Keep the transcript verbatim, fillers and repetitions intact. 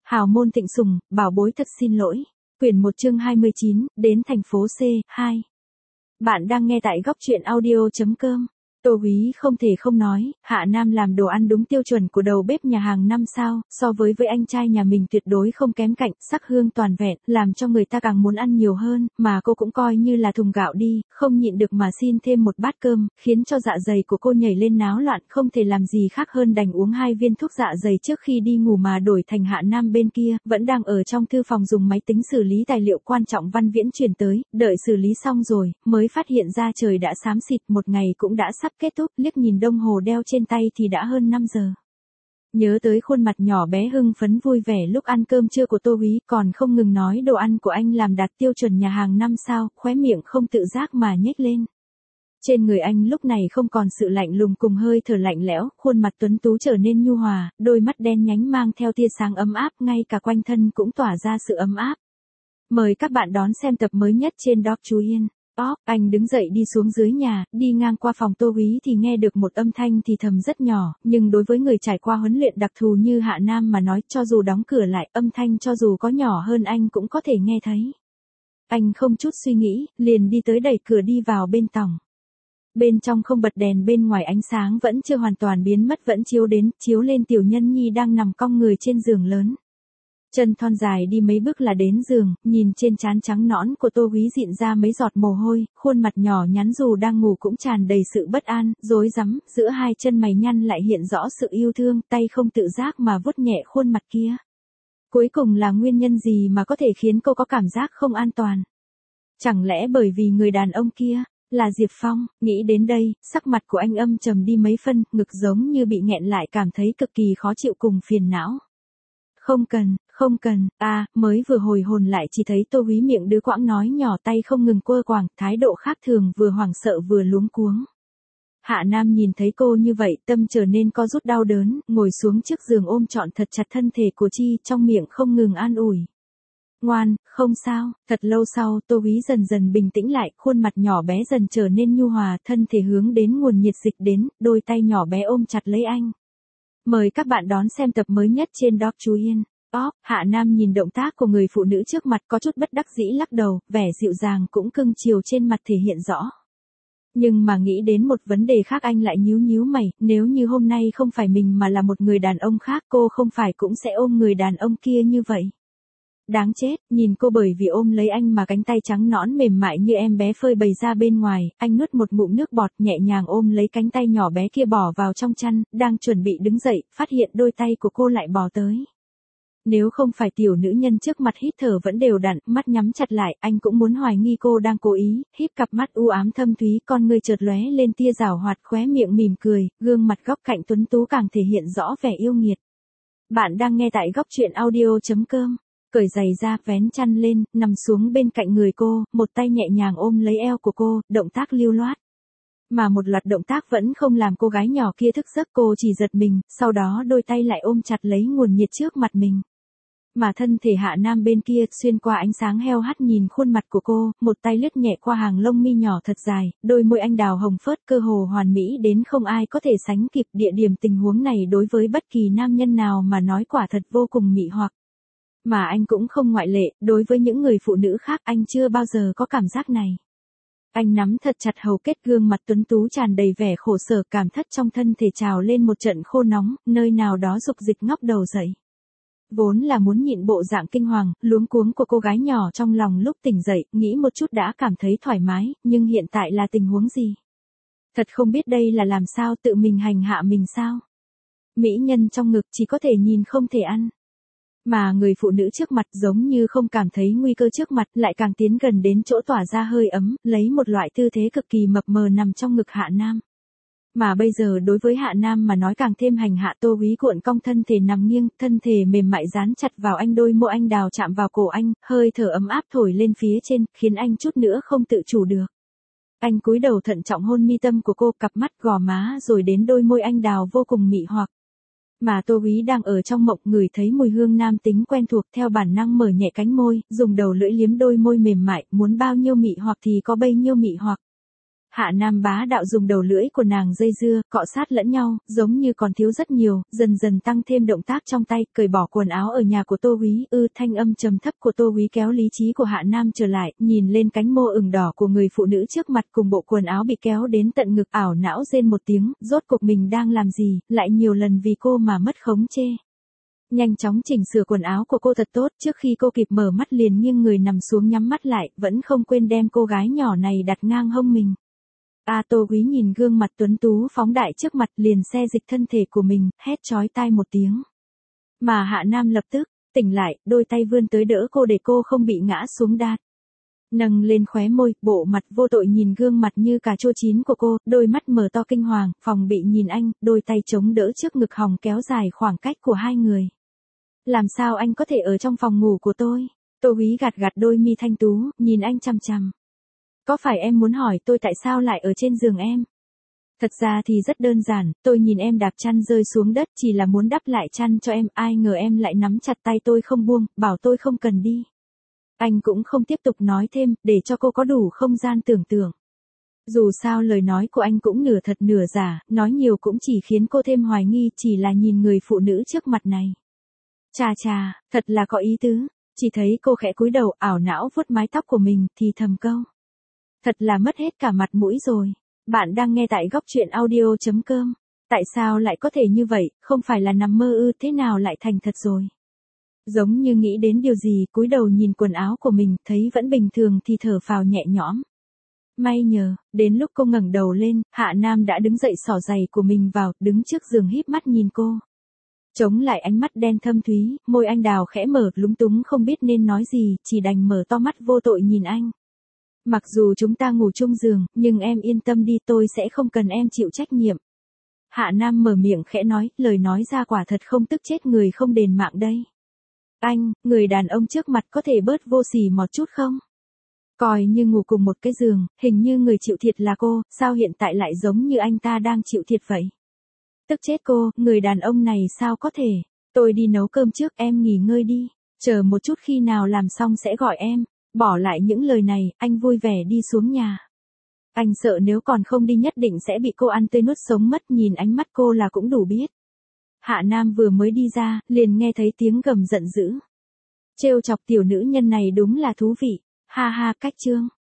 Hào môn Thịnh Sùng, bảo bối thật xin lỗi. Quyển một chương hai mươi chín, đến thành phố C, hai. Bạn đang nghe tại góc truyện audio chấm com. Tô Úy không thể không nói, Hạ Nam làm đồ ăn đúng tiêu chuẩn của đầu bếp nhà hàng năm sao, so với với anh trai nhà mình tuyệt đối không kém cạnh, sắc hương toàn vẹn, làm cho người ta càng muốn ăn nhiều hơn, mà cô cũng coi như là thùng gạo đi, không nhịn được mà xin thêm một bát cơm, khiến cho dạ dày của cô nhảy lên náo loạn, không thể làm gì khác hơn đành uống hai viên thuốc dạ dày trước khi đi ngủ mà đổi thành Hạ Nam bên kia, vẫn đang ở trong thư phòng dùng máy tính xử lý tài liệu quan trọng văn viễn truyền tới, đợi xử lý xong rồi, mới phát hiện ra trời đã xám xịt, một ngày cũng đã sắp kết thúc, liếc nhìn đồng hồ đeo trên tay thì đã hơn năm giờ. Nhớ tới khuôn mặt nhỏ bé hưng phấn vui vẻ lúc ăn cơm trưa của Tô Úy, còn không ngừng nói đồ ăn của anh làm đạt tiêu chuẩn nhà hàng năm sao, khóe miệng không tự giác mà nhếch lên. Trên người anh lúc này không còn sự lạnh lùng cùng hơi thở lạnh lẽo, khuôn mặt tuấn tú trở nên nhu hòa, đôi mắt đen nhánh mang theo tia sáng ấm áp, ngay cả quanh thân cũng tỏa ra sự ấm áp. Mời các bạn đón xem tập mới nhất trên Doc Chú Yên. Ó, anh đứng dậy đi xuống dưới nhà, đi ngang qua phòng Tô Úy thì nghe được một âm thanh thì thầm rất nhỏ, nhưng đối với người trải qua huấn luyện đặc thù như Hạ Nam mà nói, cho dù đóng cửa lại, âm thanh cho dù có nhỏ hơn anh cũng có thể nghe thấy. Anh không chút suy nghĩ, liền đi tới đẩy cửa đi vào bên tòng. Bên trong không bật đèn, bên ngoài ánh sáng vẫn chưa hoàn toàn biến mất vẫn chiếu đến, chiếu lên Tiểu Nhân Nhi đang nằm cong người trên giường lớn. Chân thon dài đi mấy bước là đến giường, nhìn trên trán trắng nõn của Tô Úy dịn ra mấy giọt mồ hôi, khuôn mặt nhỏ nhắn dù đang ngủ cũng tràn đầy sự bất an, rối rắm, giữa hai chân mày nhăn lại hiện rõ sự yêu thương, tay không tự giác mà vuốt nhẹ khuôn mặt kia. Cuối cùng là nguyên nhân gì mà có thể khiến cô có cảm giác không an toàn? Chẳng lẽ bởi vì người đàn ông kia là Diệp Phong? Nghĩ đến đây, sắc mặt của anh âm trầm đi mấy phân, ngực giống như bị nghẹn lại, cảm thấy cực kỳ khó chịu cùng phiền não. Không cần, không cần, à, mới vừa hồi hồn lại chỉ thấy Tô Úy miệng đứa quãng nói nhỏ, tay không ngừng quơ quàng, thái độ khác thường, vừa hoảng sợ vừa luống cuống. Hạ Nam nhìn thấy cô như vậy, tâm trở nên co rút đau đớn, ngồi xuống trước giường ôm trọn thật chặt thân thể của Chi, trong miệng không ngừng an ủi. Ngoan, không sao. Thật lâu sau, Tô Úy dần dần bình tĩnh lại, khuôn mặt nhỏ bé dần trở nên nhu hòa, thân thể hướng đến nguồn nhiệt dịch đến, đôi tay nhỏ bé ôm chặt lấy anh. Mời các bạn đón xem tập mới nhất trên Doc Chú Yên. Ó, Hạ Nam nhìn động tác của người phụ nữ trước mặt có chút bất đắc dĩ lắc đầu, vẻ dịu dàng cũng cưng chiều trên mặt thể hiện rõ. Nhưng mà nghĩ đến một vấn đề khác anh lại nhíu nhíu mày, nếu như hôm nay không phải mình mà là một người đàn ông khác, cô không phải cũng sẽ ôm người đàn ông kia như vậy. Đáng chết, nhìn cô bởi vì ôm lấy anh mà cánh tay trắng nõn mềm mại như em bé phơi bày ra bên ngoài, anh nuốt một ngụm nước bọt, nhẹ nhàng ôm lấy cánh tay nhỏ bé kia bỏ vào trong chăn, đang chuẩn bị đứng dậy, phát hiện đôi tay của cô lại bò tới. Nếu không phải tiểu nữ nhân trước mặt hít thở vẫn đều đặn, mắt nhắm chặt lại, anh cũng muốn hoài nghi cô đang cố ý, híp cặp mắt u ám thâm thúy, con ngươi chợt lóe lên tia giảo hoạt, khóe miệng mỉm cười, gương mặt góc cạnh tuấn tú càng thể hiện rõ vẻ yêu nghiệt. Bạn đang nghe tại góc truyện audio chấm com. Cởi giày ra, vén chăn lên, nằm xuống bên cạnh người cô, một tay nhẹ nhàng ôm lấy eo của cô, động tác lưu loát. Mà một loạt động tác vẫn không làm cô gái nhỏ kia thức giấc, cô chỉ giật mình, sau đó đôi tay lại ôm chặt lấy nguồn nhiệt trước mặt mình. Mà thân thể Hạ Nam bên kia, xuyên qua ánh sáng heo hắt nhìn khuôn mặt của cô, một tay lướt nhẹ qua hàng lông mi nhỏ thật dài, đôi môi anh đào hồng phớt cơ hồ hoàn mỹ đến không ai có thể sánh kịp. Địa điểm tình huống này đối với bất kỳ nam nhân nào mà nói quả thật vô cùng mị hoặc. Mà anh cũng không ngoại lệ, đối với những người phụ nữ khác anh chưa bao giờ có cảm giác này. Anh nắm thật chặt hầu kết, gương mặt tuấn tú tràn đầy vẻ khổ sở, cảm thất trong thân thể trào lên một trận khô nóng, nơi nào đó dục dịch ngóc đầu dậy. Vốn là muốn nhịn bộ dạng kinh hoàng, luống cuống của cô gái nhỏ trong lòng lúc tỉnh dậy, nghĩ một chút đã cảm thấy thoải mái, nhưng hiện tại là tình huống gì? Thật không biết đây là làm sao, tự mình hành hạ mình sao? Mỹ nhân trong ngực chỉ có thể nhìn không thể ăn. Mà người phụ nữ trước mặt giống như không cảm thấy nguy cơ trước mặt, lại càng tiến gần đến chỗ tỏa ra hơi ấm, lấy một loại tư thế cực kỳ mập mờ nằm trong ngực Hạ Nam. Mà bây giờ đối với Hạ Nam mà nói càng thêm hành hạ. Tô Úy cuộn cong thân thể nằm nghiêng, thân thể mềm mại dán chặt vào anh, đôi môi anh đào chạm vào cổ anh, hơi thở ấm áp thổi lên phía trên, khiến anh chút nữa không tự chủ được. Anh cúi đầu thận trọng hôn mi tâm của cô, cặp mắt gò má rồi đến đôi môi anh đào vô cùng mị hoặc. Mà Tô Úy đang ở trong mộng, ngửi thấy mùi hương nam tính quen thuộc, theo bản năng mở nhẹ cánh môi, dùng đầu lưỡi liếm đôi môi mềm mại, muốn bao nhiêu mị hoặc thì có bấy nhiêu mị hoặc. Hạ Nam bá đạo dùng đầu lưỡi của nàng dây dưa, cọ sát lẫn nhau, giống như còn thiếu rất nhiều, dần dần tăng thêm động tác trong tay, cởi bỏ quần áo ở nhà của Tô Úy, ư thanh âm trầm thấp của Tô Úy kéo lý trí của Hạ Nam trở lại, nhìn lên cánh môi ửng đỏ của người phụ nữ trước mặt cùng bộ quần áo bị kéo đến tận ngực, ảo não rên một tiếng, rốt cuộc mình đang làm gì, lại nhiều lần vì cô mà mất khống chế. Nhanh chóng chỉnh sửa quần áo của cô thật tốt, trước khi cô kịp mở mắt liền nghiêng người nằm xuống nhắm mắt lại, vẫn không quên đem cô gái nhỏ này đặt ngang hông mình. A Tô Úy nhìn gương mặt tuấn tú phóng đại trước mặt liền xe dịch thân thể của mình, hét chói tai một tiếng. Mà Hạ Nam lập tức, tỉnh lại, đôi tay vươn tới đỡ cô để cô không bị ngã xuống đát. Nâng lên khóe môi, bộ mặt vô tội nhìn gương mặt như cà chua chín của cô, đôi mắt mở to kinh hoàng, phòng bị nhìn anh, đôi tay chống đỡ trước ngực hòng kéo dài khoảng cách của hai người. Làm sao anh có thể ở trong phòng ngủ của tôi? Tô Úy gạt gạt đôi mi thanh tú, nhìn anh chằm chằm. Có phải em muốn hỏi tôi tại sao lại ở trên giường em? Thật ra thì rất đơn giản, tôi nhìn em đạp chăn rơi xuống đất chỉ là muốn đắp lại chăn cho em, ai ngờ em lại nắm chặt tay tôi không buông, bảo tôi không cần đi. Anh cũng không tiếp tục nói thêm, để cho cô có đủ không gian tưởng tượng. Dù sao lời nói của anh cũng nửa thật nửa giả, nói nhiều cũng chỉ khiến cô thêm hoài nghi, chỉ là nhìn người phụ nữ trước mặt này. Chà chà, thật là có ý tứ, chỉ thấy cô khẽ cúi đầu ảo não vuốt mái tóc của mình thì thầm câu. Thật là mất hết cả mặt mũi rồi. Bạn đang nghe tại góc truyện audio chấm com. Tại sao lại có thể như vậy, không phải là nằm mơ ư, thế nào lại thành thật rồi? Giống như nghĩ đến điều gì, cúi đầu nhìn quần áo của mình, thấy vẫn bình thường thì thở phào nhẹ nhõm. May nhờ, đến lúc cô ngẩng đầu lên, Hạ Nam đã đứng dậy xỏ giày của mình vào, đứng trước giường híp mắt nhìn cô. Chống lại ánh mắt đen thâm thúy, môi anh đào khẽ mở, lúng túng không biết nên nói gì, chỉ đành mở to mắt vô tội nhìn anh. Mặc dù chúng ta ngủ chung giường, nhưng em yên tâm đi, tôi sẽ không cần em chịu trách nhiệm. Hạ Nam mở miệng khẽ nói, lời nói ra quả thật không tức chết người không đền mạng đây. Anh, người đàn ông trước mặt có thể bớt vô sỉ một chút không? Coi như ngủ cùng một cái giường, hình như người chịu thiệt là cô, sao hiện tại lại giống như anh ta đang chịu thiệt vậy? Tức chết cô, người đàn ông này sao có thể? Tôi đi nấu cơm trước, em nghỉ ngơi đi. Chờ một chút khi nào làm xong sẽ gọi em. Bỏ lại những lời này, anh vui vẻ đi xuống nhà. Anh sợ nếu còn không đi nhất định sẽ bị cô ăn tươi nuốt sống mất, nhìn ánh mắt cô là cũng đủ biết. Hạ Nam vừa mới đi ra, liền nghe thấy tiếng gầm giận dữ. Trêu chọc tiểu nữ nhân này đúng là thú vị. Ha ha, cách chương.